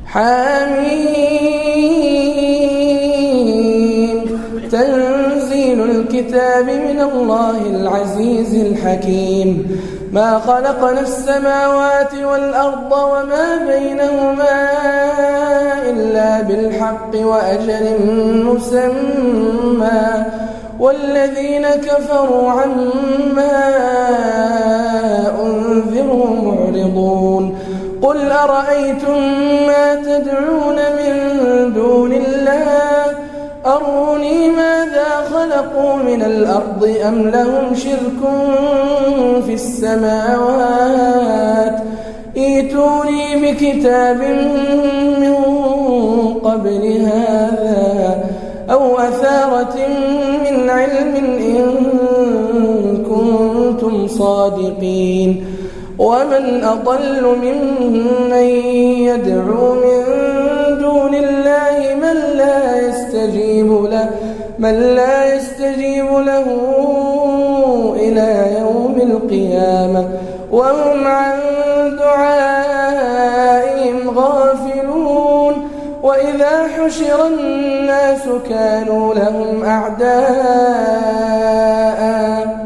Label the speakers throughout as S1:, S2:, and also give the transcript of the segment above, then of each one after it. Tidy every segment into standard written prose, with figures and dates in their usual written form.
S1: حميم تنزيل الكتاب من الله العزيز الحكيم ما خلقنا السماوات والأرض وما بينهما إلا بالحق وأجل مسمى والذين كفروا عما أنذروا معرضون قل أرأيتم ما تدعون من دون الله أروني ماذا خلقوا من الأرض أم لهم شرك في السماوات ائتوني بكتاب من قبل هذا أو أثارة من علم إن كنتم صادقين ومن أضل ممن يدعو من دون الله من لا يستجيب له إلى يوم القيامة وهم عن دعائهم غافلون وإذا حشر الناس كانوا لهم أعداء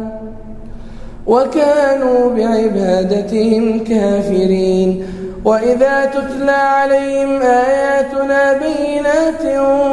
S1: وكانوا بعبادتهم كافرين وإذا تتلى عليهم آياتنا بينات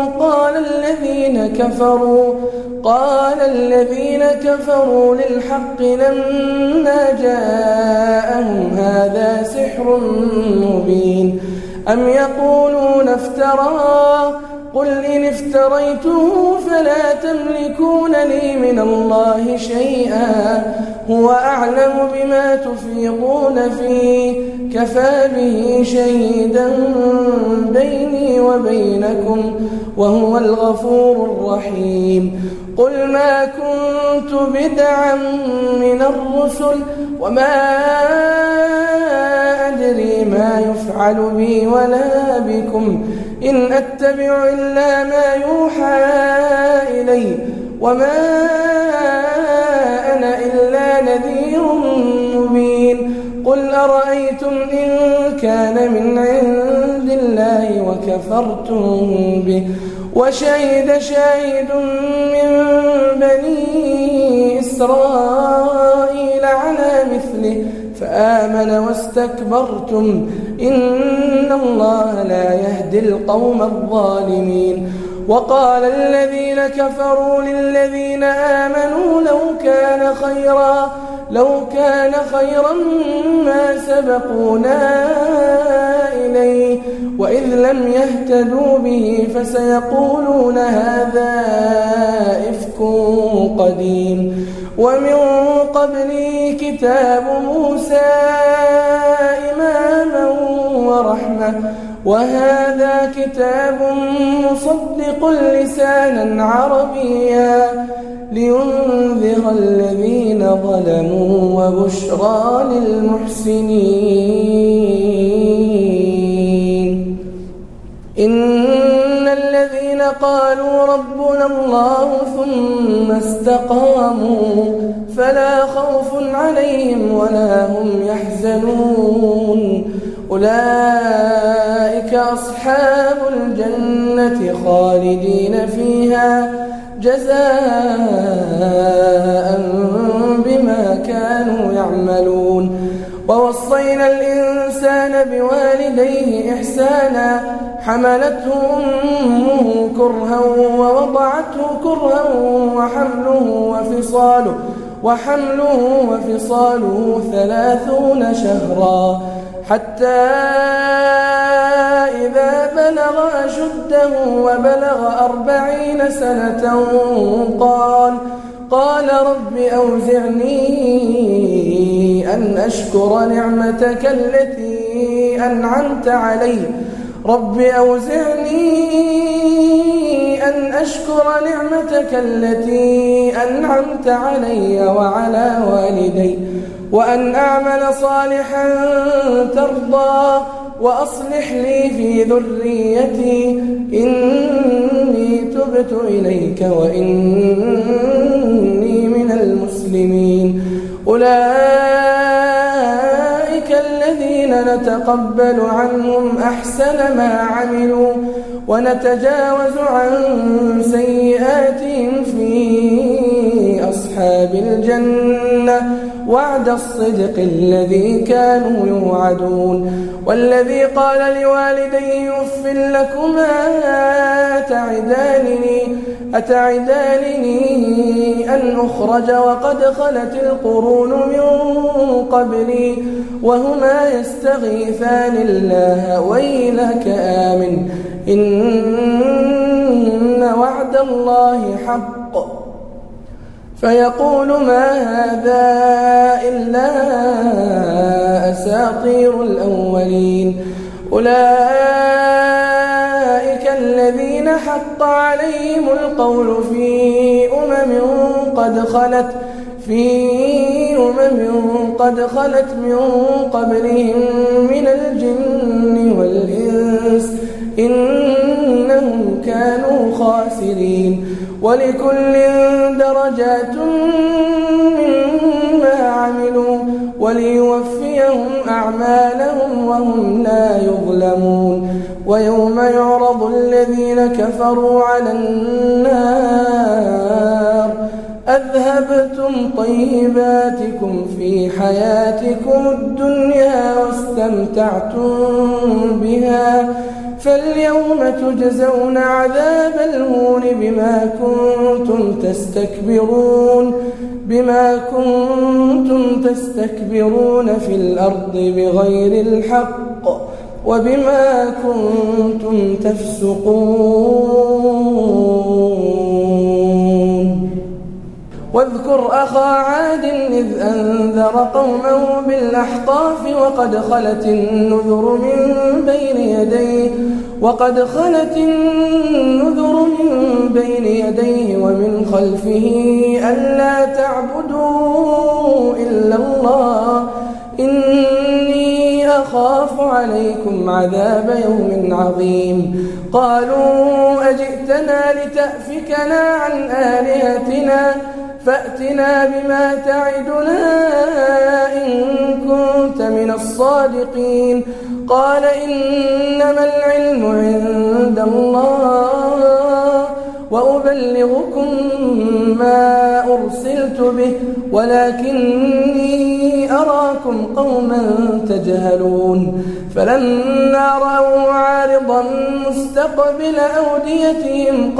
S1: قال الذين كفروا للحق لما جاءهم هذا سحر مبين أم يقولون افتراه قل إن افتريته فلا تملكون لي من الله شيئا هو أعلم بما تفيضون فيه كفى به شهيدا بيني وبينكم وهو الغفور الرحيم قل ما كنت بدعا من الرسل وما أدري ما يفعل بي ولا بكم إن أتبع إلا ما يوحى إلي وما أنا إلا نذير مبين قل أرأيتم إن كان من عند الله وكفرتم به وشهد شاهد من بني إسرائيل على مثله فآمن واستكبرتم إن الله لا يهدي القوم الظالمين وقال الذين كفروا للذين آمنوا لو كان خيرا ما سبقونا إليه وإذ لم يهتدوا به فسيقولون هذا إفك قديم ومن قبله كتاب موسى إماما ورحمة وهذا كتاب مصدق لسانا عربيا لينذر الذين ظلموا وبشرى للمحسنين إن الذين قالوا ربنا الله ثم استقاموا فلا خوف عليهم ولا هم يحزنون أولئك أصحاب الجنة خالدين فيها جزاء بما كانوا يعملون ووصينا الإنسان بوالديه إحسانا حملته أمه كرها ووضعته كرها وحمله وفصاله 30 شهرا حتى إذا بلغ أشده وبلغ 40 سنة قال رب أوزعني أن أشكر نعمتك التي أنعمت علي وعلى والدي وأن أعمل صالحا ترضى وأصلح لي في ذريتي إني تبت إليك وإني من المسلمين أولئك الذين فنتقبل عنهم أحسن ما عملوا ونتجاوز عن سيئاتهم في أصحاب الجنة وعد الصدق الذي كانوا يوعدون. والذي قال لوالديه أف لكما أتعدانني أن أخرج وقد خلت القرون من قبلي وهما يستغيثان الله ويلك آمن إن وعد الله حق فيقول ما هذا إلا أساطير الأولين. أولئك الذين حق عليهم القول في أمم قد خلت من قبلهم من الجن والإنس إنهم كانوا خاسرين. ولكل درجات مما عملوا وليوفيهم أعمالهم وهم لا يظلمون. ويوم يعرض الذين كفروا على النار أذهبتم طيباتكم في حياتكم الدنيا واستمتعتم بها فاليوم تجزون عذاب الهون بما كنتم تستكبرون في الأرض بغير الحق وبما كنتم تفسقون. واذكر أخا عاد إذ أنذر قومه بالأحقاف وقد خلت النذر من بين يديه ومن خلفه ألا تعبدوا إلا الله إني أخاف عليكم عذاب يوم عظيم. قالوا أجئتنا لتأفكنا عن آلهتنا فأتنا بما تعدنا إن كنت من الصادقين. قال إنما العلم عند الله وأبلغكم ما أرسلت به ولكني أراكم قوما تجهلون. فلما رأوا عارضا مستقبل أوديتهم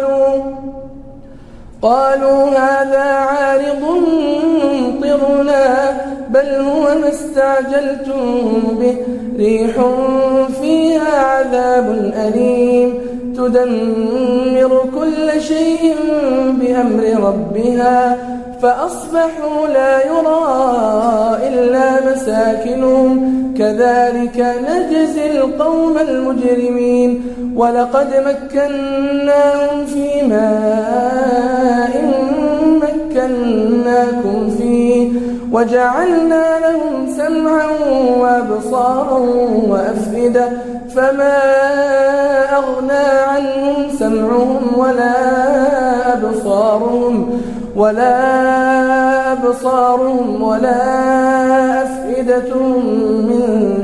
S1: قالوا هذا عارض ممطرنا بل هو ما استعجلتم به ريح فيها عذاب أليم تدمر كل شيء بأمر ربها فأصبحوا لا يرى إلا مساكنهم كذلك نجزي القوم المجرمين. ولقد مكناهم في ماء مكناكم فيه وجعلنا لهم سمعا وأبصارا وأفئدة فما أغنى عنهم سمعهم ولا أبصارهم ولا أفئدتهم من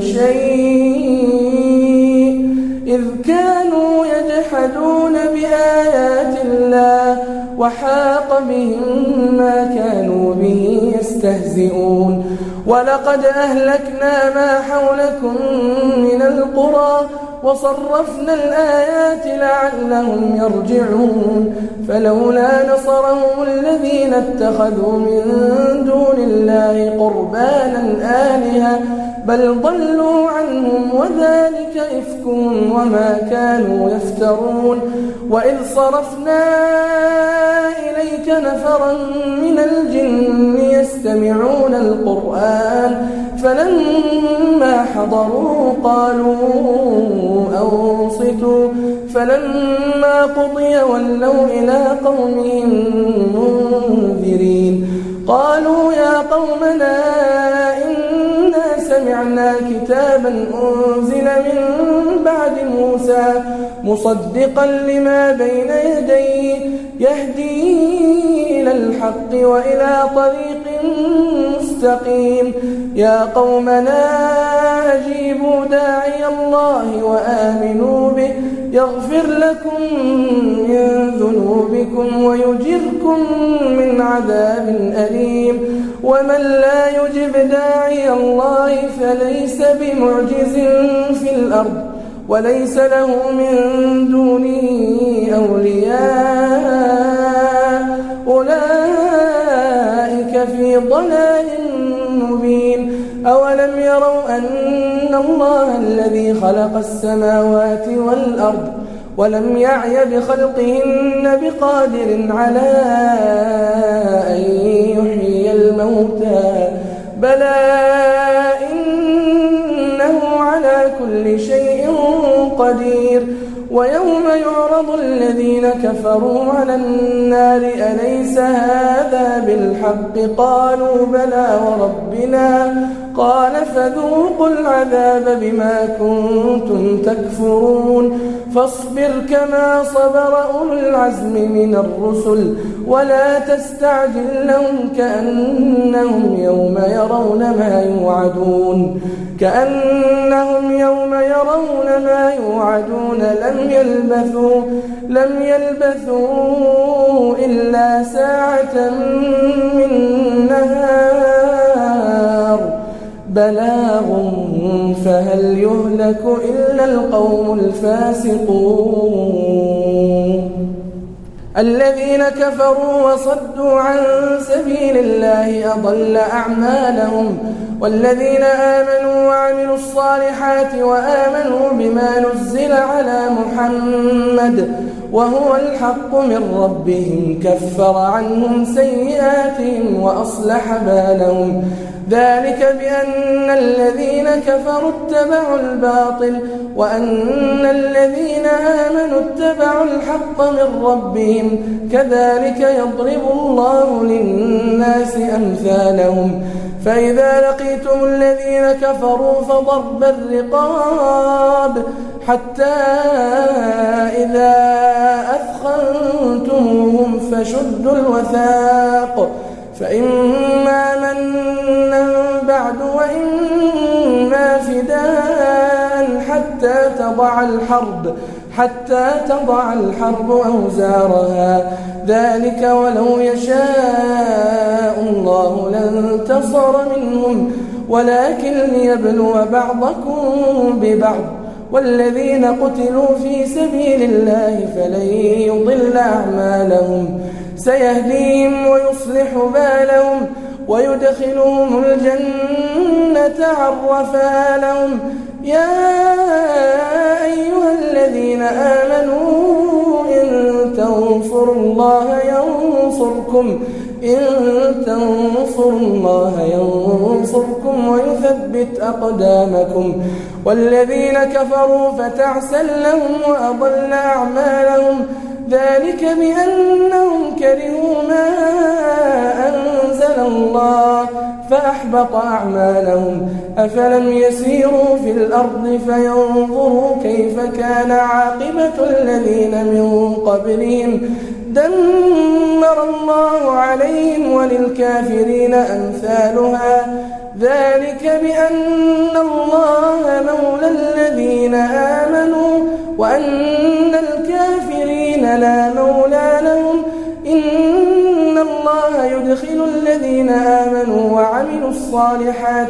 S1: شيء إذ كانوا يجحدون بآيات الله وحاق بهم ما كانوا به يستهزئون. ولقد أهلكنا ما حولكم من القرى وصرفنا الآيات لعلهم يرجعون. فلولا نصرهم الذين اتخذوا من دون الله قربانا آلهة بل ضلوا عنهم وذلك إفكهم وما كانوا يفترون. وإذ صرفنا إليك نفرا من الجن يستمعون القرآن فلما حضروا قالوا أنصتوا فلما قضي ولوا إلى قومهم منذرين. قالوا يا قومنا إنا سمعنا كتابا أنزل من بعد موسى مصدقا لما بين يديه يهدي إلى الحق وإلى طريق مستقيم مستقيم. يا قومنا أجيبوا داعي الله وآمنوا به يغفر لكم من ذنوبكم ويجركم من عذاب أليم. ومن لا يجب داعي الله فليس بمعجز في الأرض وليس له من دونه أولياء أولئك في ضلال مبين. أولم يروا أن الله الذي خلق السماوات والأرض ولم يعي بخلقهن بقادر على أن يحيي الموتى بلى إنه على كل شيء قدير. ويوم يعرض الذين كفروا على النار أليس هذا بالحق قالوا بلى وربنا قال فذوقوا العذاب بما كنتم تكفرون. فاصبر كما صبر أولو العزم من الرسل ولا تستعجل لهم كأنهم يوم يرون ما يوعدون لم يلبثوا إلا ساعة من نهار بلاغ فهل يهلك إلا القوم الفاسقون. الذين كفروا وصدوا عن سبيل الله أضل أعمالهم. والذين آمنوا وعملوا الصالحات وآمنوا بما نزل على محمد وهو الحق من ربهم كفر عنهم سيئاتهم وأصلح بالهم. ذلك بأن الذين كفروا اتبعوا الباطل وأن الذين آمنوا اتبعوا الحق من ربهم كذلك يضرب الله للناس أمثالهم. فإذا لقيتم الذين كفروا فضرب الرقاب حتى إذا أثخنتموهم فشدوا الوثاق فإما منا بعد وإما فداء حتى تضع الحرب أوزارها. ذلك ولو يشاء الله لانتصر منهم ولكن ليبلو بعضكم ببعض. والذين قتلوا في سبيل الله فلن يضل أعمالهم سيهديهم ويصلح بالهم ويدخلهم الجنة عرفها لهم. يا أيها الذين آمنوا إن تنصروا الله ينصركم ويثبت أقدامكم. والذين كفروا فتعسا لهم وأضل أعمالهم. ذلك بأنهم كرهوا ما أنزل الله فأحبط أعمالهم. أفلم يسيروا في الأرض فينظروا كيف كان عاقبة الذين من قبلهم دمر الله عليهم وللكافرين أمثالها. ذلك بأن الله مولى الذين آمنوا وأن الكافرين لا مولى لهم. إن الله يدخل الذين آمنوا وعملوا الصالحات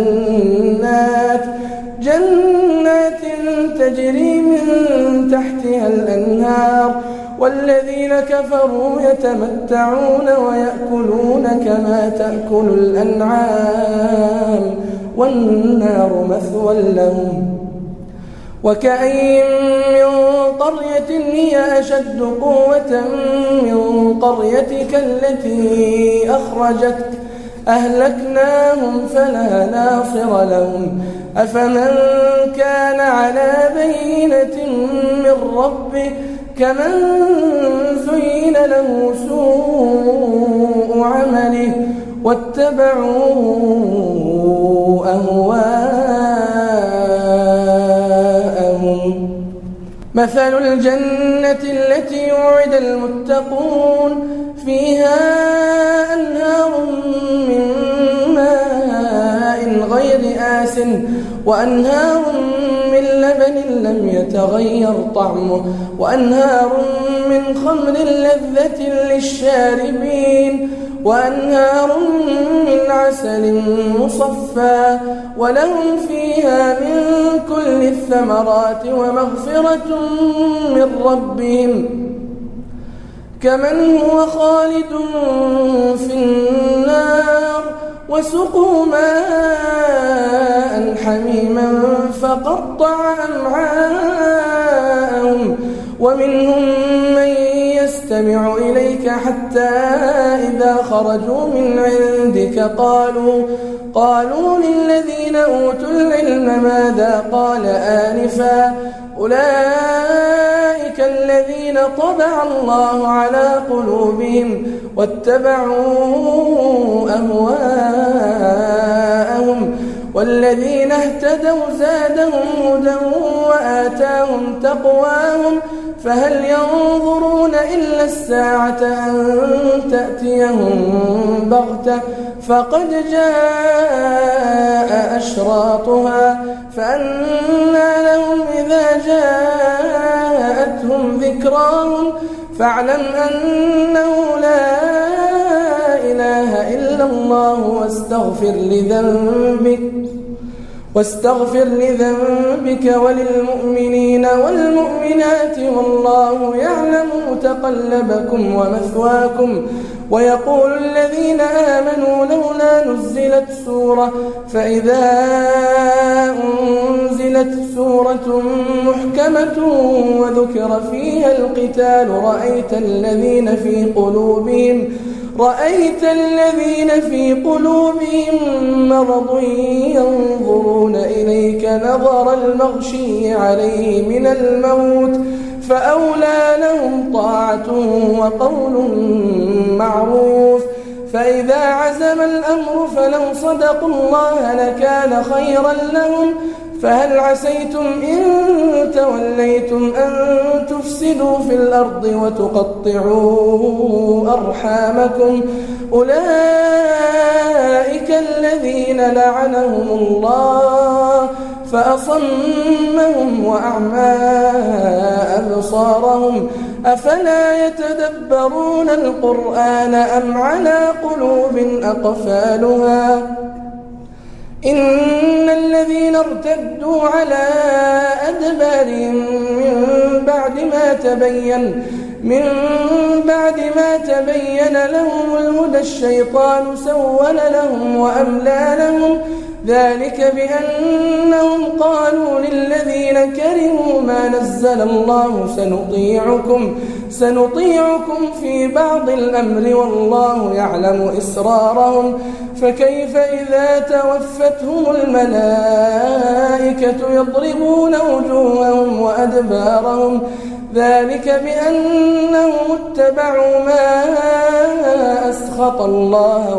S1: جنات تجري من تحتها الأنهار. والذين كفروا يتمتعون ويأكلون كما تأكل الأنعام والنار مثوى لهم. وكأين من قرية هي أشد قوة من قريتك التي أخرجتك أهلكناهم فلا ناصر لهم. أفمن كان على بينة من ربه كمن زين له سوء عمله واتبعوا أهواءهم. مثل الجنة التي وعد المتقون فيها أنهار من ماء غير آسٍ وأنهار من لبن لم يتغير طعمه وأنهار من خمر لذة للشاربين وأنهار من عسل مصفى ولهم فيها من كل الثمرات ومغفرة من ربهم كمن هو خالد في النار وسقوا ماء حميما فقطع أمعاءهم ومنهم من يستمع إليك حتى إذا خرجوا من عندك قالوا للذين أوتوا العلم ماذا قال آنفا أولئك الذين طبع الله على قلوبهم واتبعوا أهواءهم والذين اهتدوا زادهم هدى وآتاهم تقواهم فهل ينظرون إلا الساعة أن تأتيهم بغتة فقد جاء أشراطها فأنى لهم إذا جاءتهم ذكراهم فاعلم أنه لا إله إلا الله واستغفر لذنبك وللمؤمنين والمؤمنات والله يعلم متقلبكم ومثواكم ويقول الذين آمنوا لولا نزلت سورة فإذا أنزلت سورة محكمة وذكر فيها القتال رأيت الذين في قلوبهم مرض ينظرون إليك نظر المغشي عليه من الموت فأولى لهم طاعة وقول معروف فإذا عزم الأمر فلو صدقوا الله لكان خيرا لهم فهل عسيتم إن توليتم أن تفسدوا في الأرض وتقطعوا أرحامكم أولئك الذين لعنهم الله فأصمهم وأعمى أبصارهم أفلا يتدبرون القرآن أم على قلوب أقفالها إن الذين ارتدوا على أدبارهم من بعد ما تبين لهم الهدى الشيطان سول لهم وأملى لهم ذلك بأنهم قالوا للذين كرهوا ما نزل الله سنطيعكم في بعض الأمر والله يعلم إسرارهم فكيف إذا توفتهم الملائكة يضربون وجوههم وأدبارهم ذلك بأنهم اتبعوا ما أسخط الله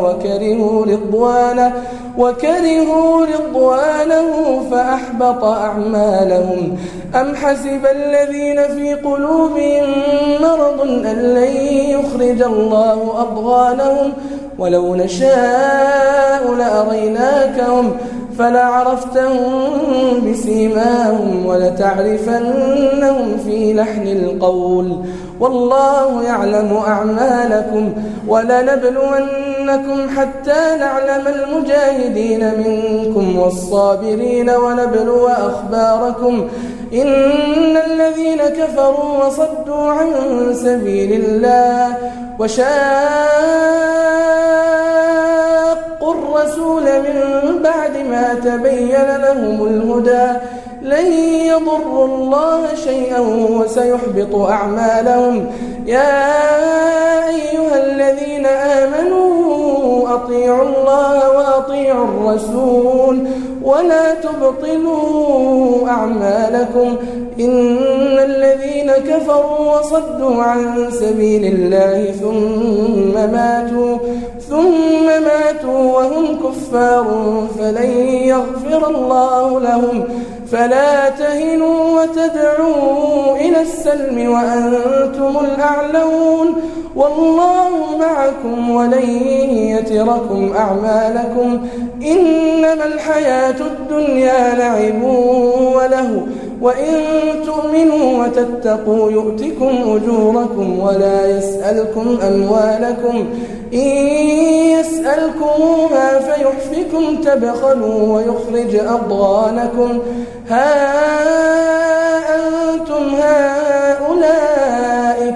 S1: وكرهوا رضوانه فأحبط أعمالهم أم حسب الذين في قلوبهم مرض أن لن يخرج الله أضغانهم ولو نشاء لأريناكهم فلعرفتهم بسيماهم ولتعرفنهم في لحن القول والله يعلم أعمالكم ولنبلونكم حتى نعلم المجاهدين منكم والصابرين ونبلو أخباركم إن الذين كفروا وصدوا عن سبيل الله وشاقوا الرسول من بعد ما تبين لهم الهدى لن يضروا الله شيئا وسيحبط أعمالهم يا أيها الذين آمنوا أطيعوا الله وأطيعوا الرسول ولا تبطلوا أعمالكم إن الذين كفروا وصدوا عن سبيل الله ثم ماتوا وهم كفار فلن يغفر الله لهم فلا تهنوا وتدعوا إلى السلم وأنتم الأعلون والله معكم ولن يتركم أعمالكم إنما الحياة الدنيا لعب وله وإن تؤمنوا وتتقوا يؤتكم أجوركم ولا يسألكم أموالكم إن يسألكموها فيحفكم تبخلوا ويخرج أضغانكم ها أنتم هؤلاء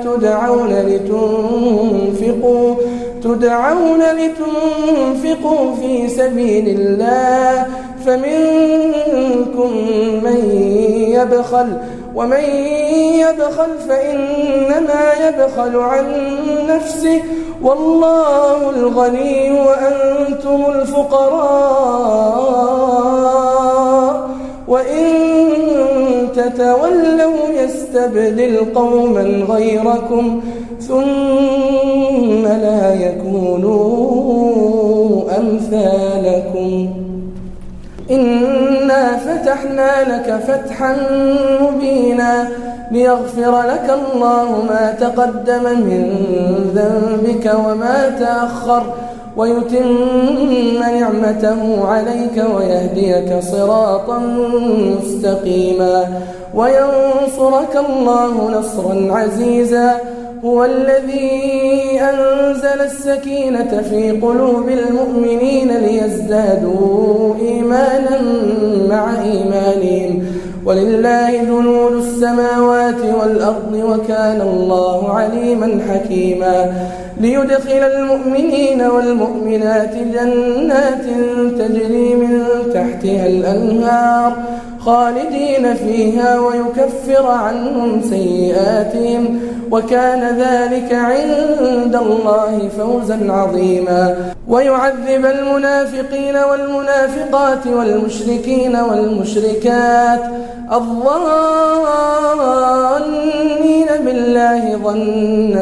S1: تدعون لتنفقوا في سبيل الله فمنكم من يبخل ومن يبخل فإنما يبخل عن نفسه والله الغني وأنتم الفقراء وإن تتولوا يستبدل قوما غيركم ثم لا يكونوا أمثالكم إنا فتحنا لك فتحا مبينا ليغفر لك الله ما تقدم من ذنبك وما تأخر ويتم نعمته عليك ويهديك صراطا مستقيما وينصرك الله نصرا عزيزا هو الذي أنزل السكينة في قلوب المؤمنين ليزدادوا إيمانا مع إيمانهم ولله جنود السماوات والأرض وكان الله عليما حكيما ليدخل المؤمنين والمؤمنات جنات تجري من تحتها الأنهار خالدين فيها ويكفر عنهم سيئاتهم وكان ذلك عند الله فوزا عظيما ويعذب المنافقين والمنافقات والمشركين والمشركات الظانين بالله ظن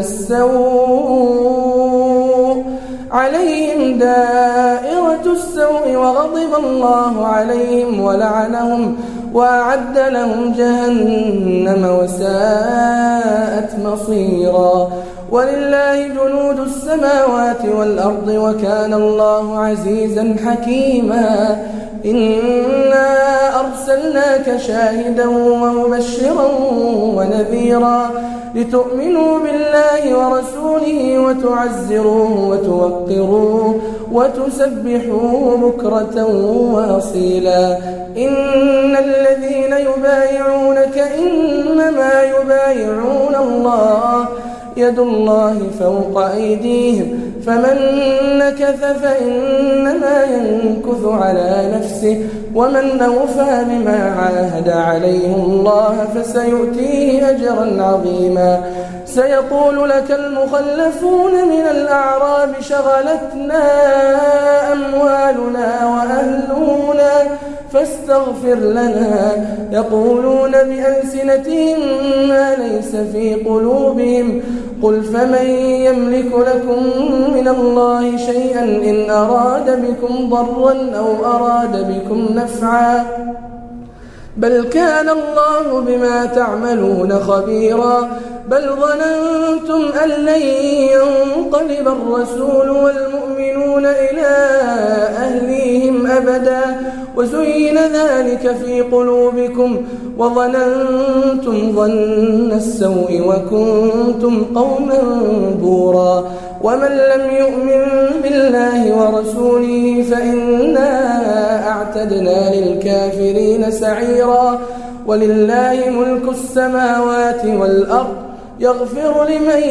S1: السوء عليهم دائرة السوء وغضب الله عليهم ولعنهم وأعد لهم جهنم وساءت مصيرا ولله جنود السماوات والأرض وكان الله عزيزا حكيما إنا أرسلناك شاهدا ومبشرا ونذيرا لتؤمنوا بالله ورسوله وتعزروه وتوقروه وتسبحوه بكرة وأصيلا إن الذين يبايعونك إنما يبايعون الله يد الله فوق أيديهم فمن نكث فإنما ينكث على نفسه ومن أوفى بما عاهد عليه الله فسيؤتيه أجرا عظيما سيقول لك المخلفون من الأعراب شغلتنا أموالنا وأهلنا فاستغفر لنا يقولون بألسنتهم ما ليس في قلوبهم قل فمن يملك لكم من الله شيئا إن أراد بكم ضرا أو أراد بكم نفعا بل كان الله بما تعملون خبيرا بل ظننتم أن لن ينقلب الرسول والمؤمنون إلى أهليهم أبدا وزين ذلك في قلوبكم وظننتم ظن السوء وكنتم قوما بورا ومن لم يؤمن بالله ورسوله فإنا أعتدنا للكافرين سعيرا ولله ملك السماوات والأرض يغفر لمن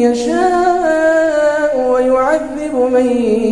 S1: يشاء ويعذب من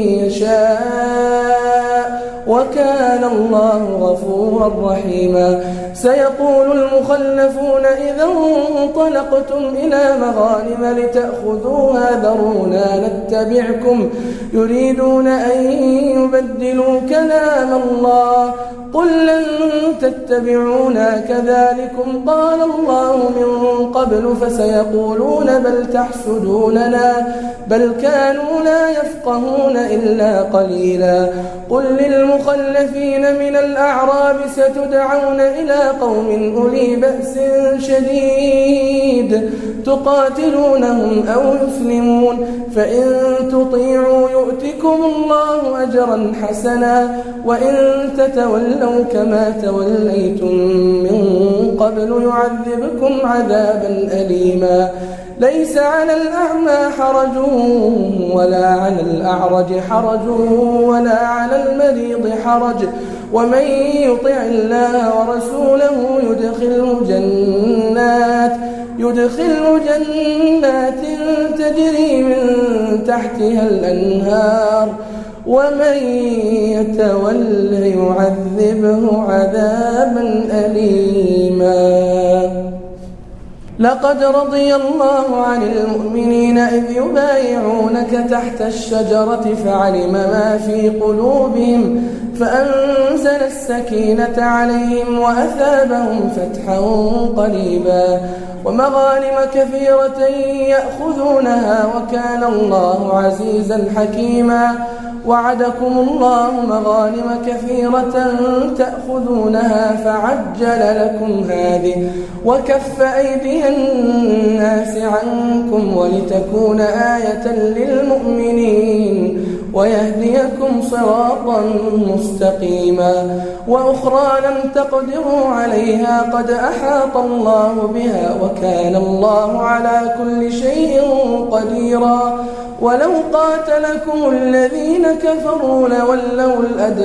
S1: يشاء وكان الله غفورا رحيما سيقول المخلفون إذا انطلقتم إلى مغانم لتأخذوها ذرونا نتبعكم يريدون أن يبدلوا كلام الله قل لن تتبعونا كذلكم قال الله من قبل فسيقولون بل تحسدوننا بل كانوا لا يفقهون إلا قليلا قل للمخلفين من الأعراب ستدعون إلى إلى قوم أولي بأس شديد تقاتلونهم أو يسلمون فإن تطيعوا يؤتكم الله أجرا حسنا وإن تتولوا كما توليتم من قبل يعذبكم عذابا أليما ليس على الأعمى حرج ولا على الأعرج حرج ولا على المريض حرج ومن يطع الله ورسوله يدخله جنات تجري من تحتها الأنهار ومن يتول يعذبه عذابا أليما لقد رضي الله عن المؤمنين إذ يبايعونك تحت الشجرة فعلم ما في قلوبهم فأنزل السكينة عليهم وأثابهم فتحا قريبا ومغانم كثيرة يأخذونها وكان الله عزيزا حكيما وعدكم الله مغانم كثيرة تأخذونها فعجل لكم هذه وكف أيدي الناس عنكم ولتكون آية للمؤمنين ويهديكم صراطا مستقيما وأخرى لم تقدروا عليها قد أحاط الله بها وكان الله على كل شيء قديرا ولو قاتلكم الذين كفروا لولوا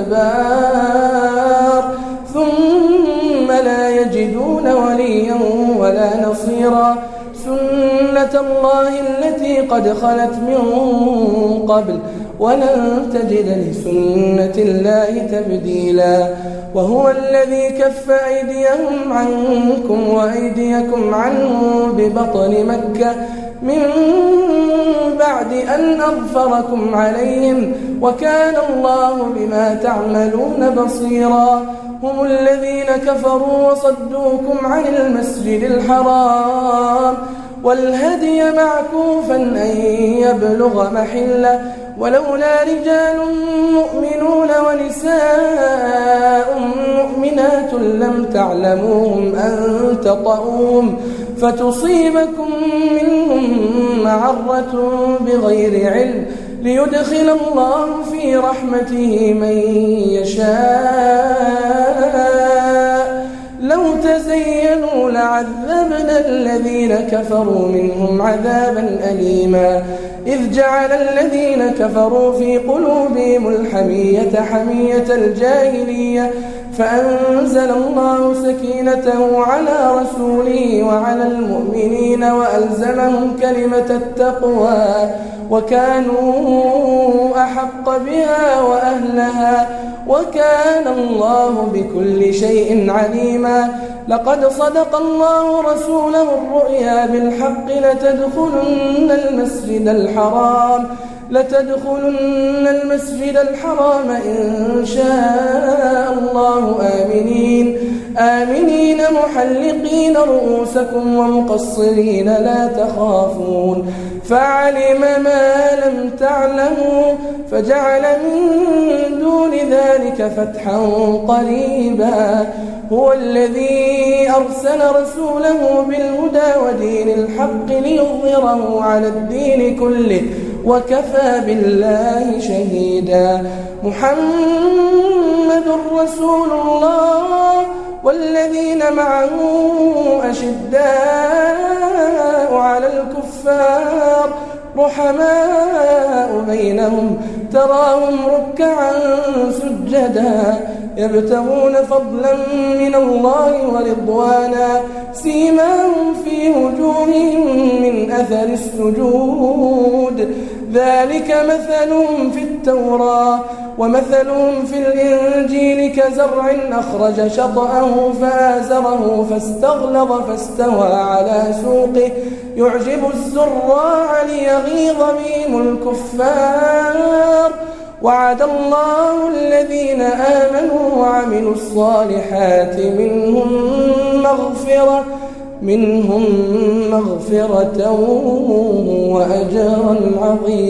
S1: الأدبار ثم لا يجدون وليا ولا نصيرا سنة الله التي قد خلت من قبل ولن تجد لسنة الله تبديلا وهو الذي كف أيديهم عنكم وأيديكم عنهم ببطن مكة من بعد أن أظفركم عليهم وكان الله بما تعملون بصيرا هم الذين كفروا وصدوكم عن المسجد الحرام والهدي معكوفا أن يبلغ محله ولولا رجال مؤمنون ونساء مؤمنات لم تعلموهم أن تطؤوهم فتصيبكم منهم معرة بغير علم ليدخل الله في رحمته من يشاء لو تزينوا لعذبنا الذين كفروا منهم عذابا أليما إذ جعل الذين كفروا في قلوبهم الحمية حمية الجاهلية فأنزل الله سكينته على رسوله وعلى المؤمنين وألزمهم كلمة التقوى وكانوا أحق بها وأهلها وكان الله بكل شيء عليما لقد صدق الله رسوله الرؤيا بالحق لتدخلن المسجد الحرام إن شاء الله آمنين محلقين رؤوسكم ومقصرين لا تخافون فعلم ما لم تعلموا فجعل من دون ذلك فتحا قريبا هو الذي أرسل رسوله بالهدى ودين الحق ليظهره على الدين كله وكفى بالله شهيدا محمد رسول الله والذين معه أشداء على الكفار رحماء بينهم تراهم ركعا سجدا يبتغون فضلا من الله ورضوانا سيماهم في وجوههم من أثر السجود ذلك مثلهم في التوراة ومثلهم في الإنجيل كزرع أخرج شطأه فآزره فاستغلظ فاستوى على سوقه يعجب الزراع ليغيظ بهم الكفار وعد الله الذين آمنوا وعملوا الصالحات منهم مغفرة وأجرا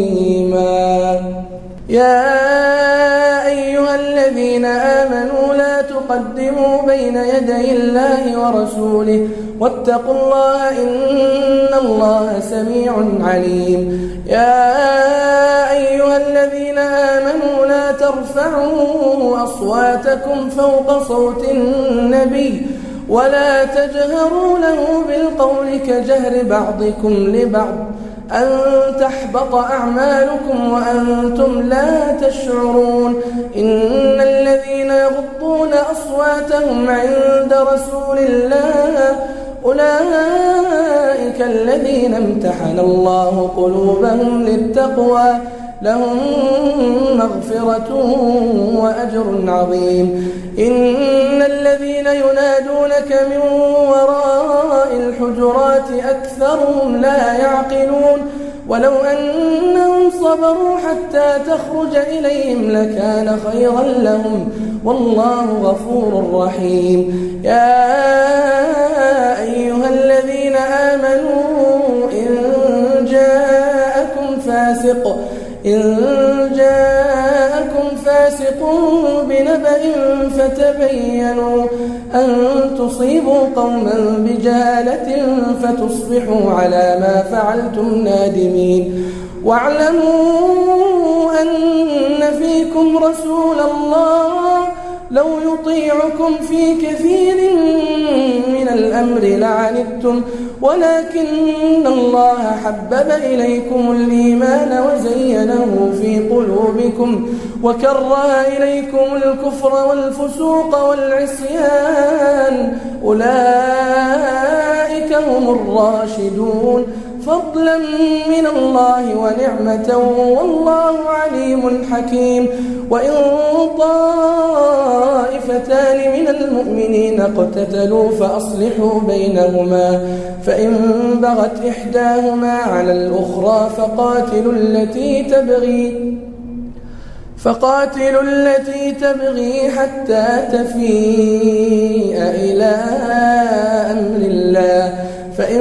S1: عظيما يا أيها الذين آمنوا لا وما تقدموا بين يدي الله ورسوله واتقوا الله إن الله سميع عليم. يا أيها الذين آمنوا لا ترفعوا أصواتكم فوق صوت النبي ولا تجهروا له بالقول كجهر بعضكم لبعض أن تحبط أعمالكم وأنتم لا تشعرون. إن الذين يغضون أصواتهم عند رسول الله أولئك الذين امتحن الله قلوبهم للتقوى لهم مغفرة وأجر عظيم. إن الذين ينادونك من وراء الحجرات أكثرهم لا يعقلون ولو أنهم صبروا حتى تخرج إليهم لكان خيرا لهم والله غفور رحيم. يا أيها الذين آمنوا إن جاءكم فاسق بنبأ فتبينوا أن تصيبوا قوما بجهالة فتصبحوا على ما فعلتم نادمين. واعلموا أن فيكم رسول الله لو يطيعكم في كثير من الأمر لعنتم ولكن الله حبب إليكم الإيمان وزينه في قلوبكم وكره إليكم الكفر والفسوق والعصيان أولئك هم الراشدون فضلا من الله ونعمة والله عليم حكيم. وإن طائفتان من المؤمنين اقتتلوا فأصلحوا بينهما فإن بغت إحداهما على الأخرى فقاتلوا التي تبغي حتى تفيء إلى أمر الله فإن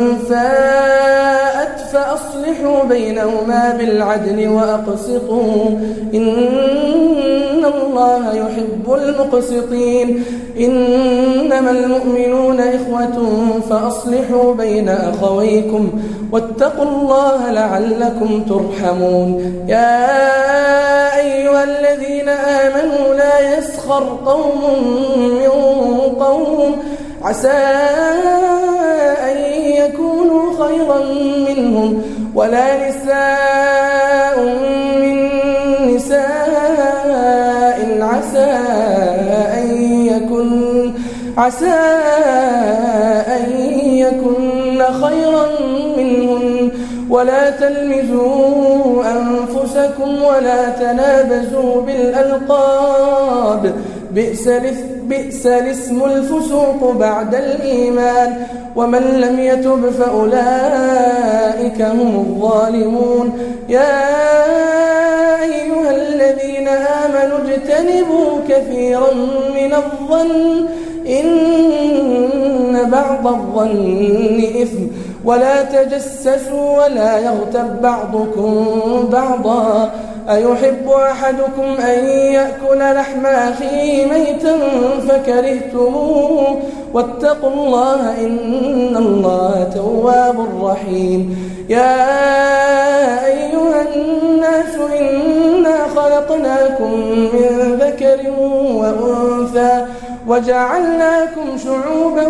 S1: فاءت فأصلحوا بينهما بالعدل وأقسطوا إن الله يحب المقسطين. إنما المؤمنون إخوة فأصلحوا بين أخويكم واتقوا الله لعلكم ترحمون. يا أيها الذين آمنوا لا يسخر قوم من قوم عسى أن يكونوا خيرا منهم ولا نساء من نساء عسى أن يكن خيرا منهن ولا تلمزوا أنفسكم ولا تنابزوا بالألقاب بئس الاسم الفسوق بعد الإيمان ومن لم يتب فأولئك هم الظالمون. يا أيها الذين آمنوا اجتنبوا كثيرا من الظن إن بعض الظن إثم ولا تجسسوا ولا يغتب بعضكم بعضا أيحب أحدكم أن يأكل لحم أخيه ميتا فكرهتموه واتقوا الله إن الله تواب رحيم. يا أيها الناس إنا خلقناكم من ذكر وأنثى وجعلناكم شعوبا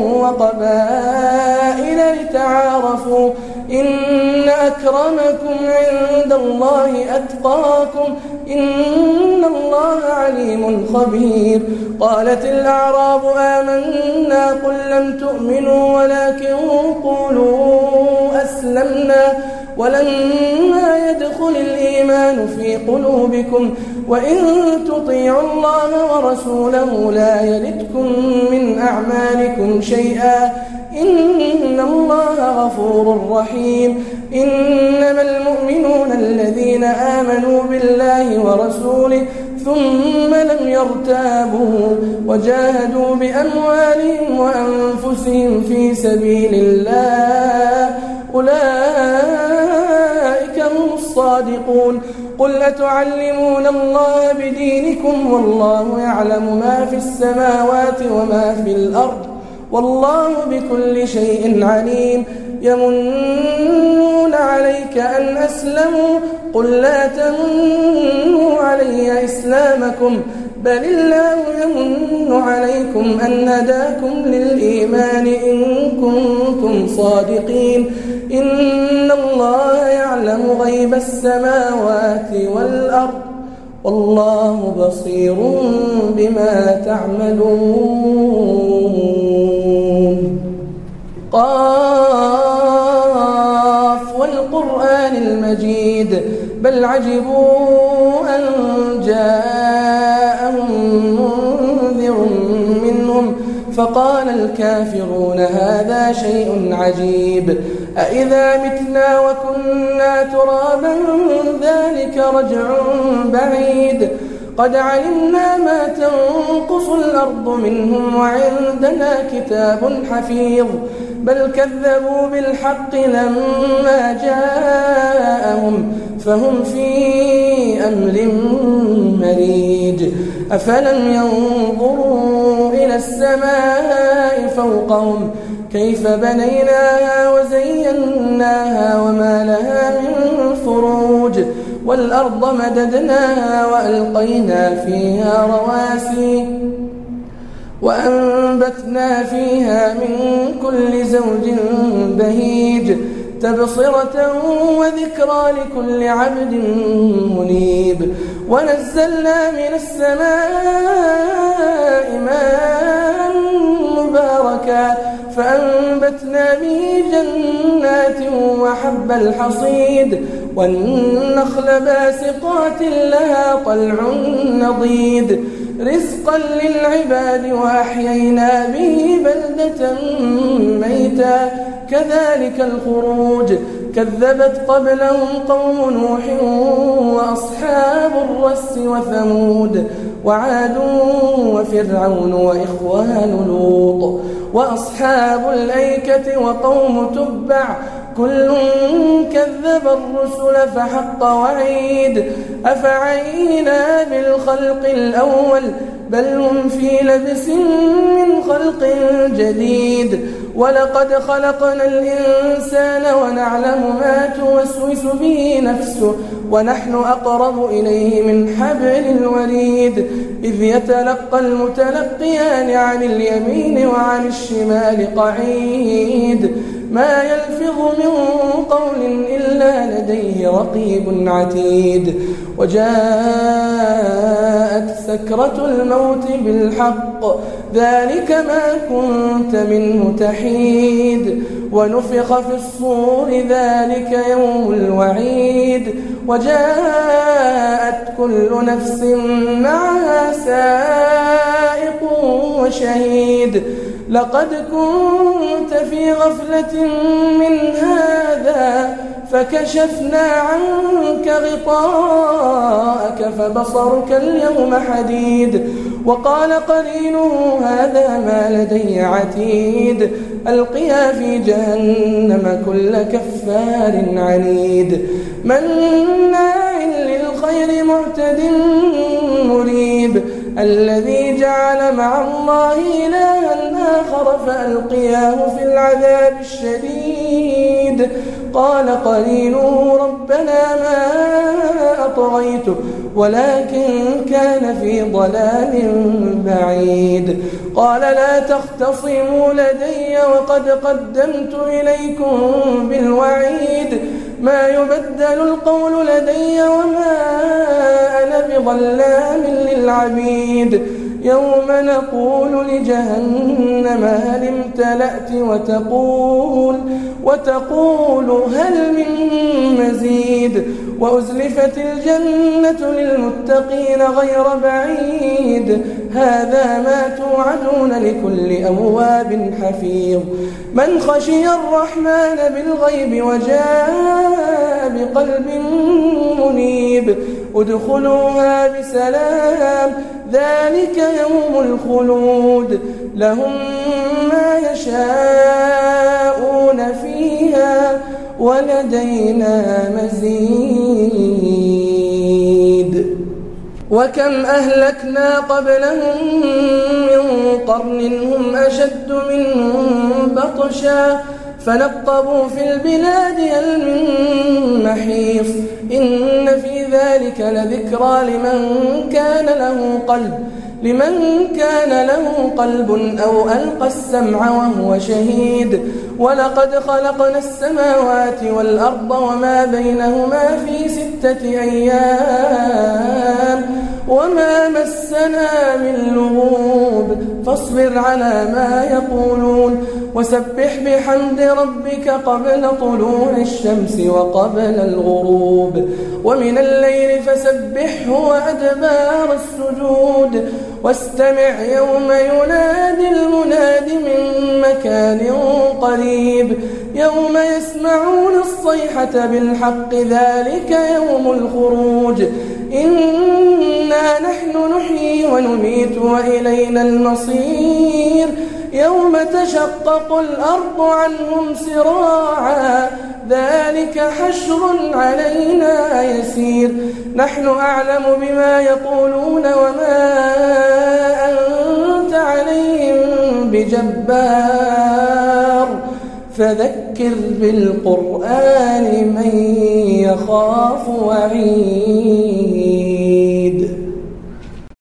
S1: وقبائل لتعارفوا إن أكرمكم عند الله أتقاكم إن الله عليم خبير. قالت الأعراب آمنا قل لم تؤمنوا ولكن قولوا أسلمنا ولما يدخل الإيمان في قلوبكم وإن تطيعوا الله ورسوله لا يلتكم من أعمالكم شيئا إن الله غفور رحيم. إنما المؤمنون الذين آمنوا بالله ورسوله ثم لم يرتابوا وجاهدوا بأموالهم وأنفسهم في سبيل الله أولئك هم الصادقون. قل أتعلمون الله بدينكم والله يعلم ما في السماوات وما في الأرض والله بكل شيء عليم. يمنون عليك أن أسلموا قل لا تمنوا علي إسلامكم بل الله يمن عليكم أن هداكم للإيمان إن كنتم صادقين. إن الله يعلم غيب السماوات والأرض والله بصير بما تعملون. قاف والقرآن المجيد بل عجبوا أن جاءهم منذر منهم فقال الكافرون هذا شيء عجيب أإذا متنا وكنا ترابا ذلك رجع بعيد قد علمنا ما تنقص الأرض منهم وعندنا كتاب حفيظ بل كذبوا بالحق لما جاءهم فهم في أمر مريج. أفلم ينظروا إلى السماء فوقهم كيف بنيناها وزيناها وما لها من فروج والأرض مددناها وألقينا فيها رواسي وأنبتنا فيها من كل زوج بهيج تبصرة وذكرى لكل عبد منيب. ونزلنا من السماء ماء مباركا فأنبتنا به جنات وحب الحصيد والنخل باسقات لها طلع نضيد رزقا للعباد وأحيينا به بلدة ميتا كذلك الخروج. كذبت قبلهم قوم نوح وأصحاب الرس وثمود وعاد وفرعون وإخوان لوط وأصحاب الأيكة وقوم تبع كل كذب الرسل فحق وعيد. أفعينا بالخلق الأول بل هم في لبس من خلق جديد ولقد خلقنا الإنسان ونعلم ما توسوس به نفسه ونحن أقرب إليه من حبل الوريد. إذ يتلقى المتلقيان عن اليمين وعن الشمال قعيد ما يلفظ من قول إلا لديه رقيب عتيد. وجاءت سكرة الموت بالحق ذلك ما كنت منه تحيد ونفخ في الصور ذلك يوم الوعيد. وجاءت كل نفس معها سائق وشهيد لقد كنت في غفلة من هذا فكشفنا عنك غطاءك فبصرك اليوم حديد. وقال قرينه هذا ما لدي عتيد ألقيا في جهنم كل كفار عنيد مناع للخير معتد مريب الذي جعل مع الله إلها آخر فألقياه في العذاب الشديد. قال قرينه ربنا ما أطغيته ولكن كان في ضلال بعيد. قال لا تختصموا لدي وقد قدمت إليكم بالوعيد ما يبدل القول لدي وما أنا بظلام للعبيد. يوم نقول لجهنم هل امتلأت وتقول هل من مزيد. وأزلفت الجنة للمتقين غير بعيد هذا ما توعدون لكل أواب حفيظ. من خشي الرحمن بالغيب وجاء بقلب منيب ادخلوها بسلام ذلك يوم الخلود لهم ما يشاءون فيها ولدينا مزيد. وكم أهلكنا قبلهم من قرن هم أشد منهم بطشا فنقبوا في البلاد هل من محيص إن في ذلك لذكرى لمن كان له قلب أو ألقى السمع وهو شهيد ولقد خلقنا السماوات والأرض وما بينهما في 6 أيام وما مسنا من لغوب فاصبر على ما يقولون وسبح بحمد ربك قبل طلوع الشمس وقبل الغروب ومن الليل فسبحه وأدبار السجود واستمع يوم ينادي المناد من مكان قريب يوم يسمعون الصيحة بالحق ذلك يوم الخروج إنا نحن نحيي ونميت وإلينا المصير يوم تشقق الأرض عنهم سراعا ذلك حشر علينا يسير نحن أعلم بما يقولون وما أنت عليهم بجبار فذكر بالقرآن من يخاف وعيد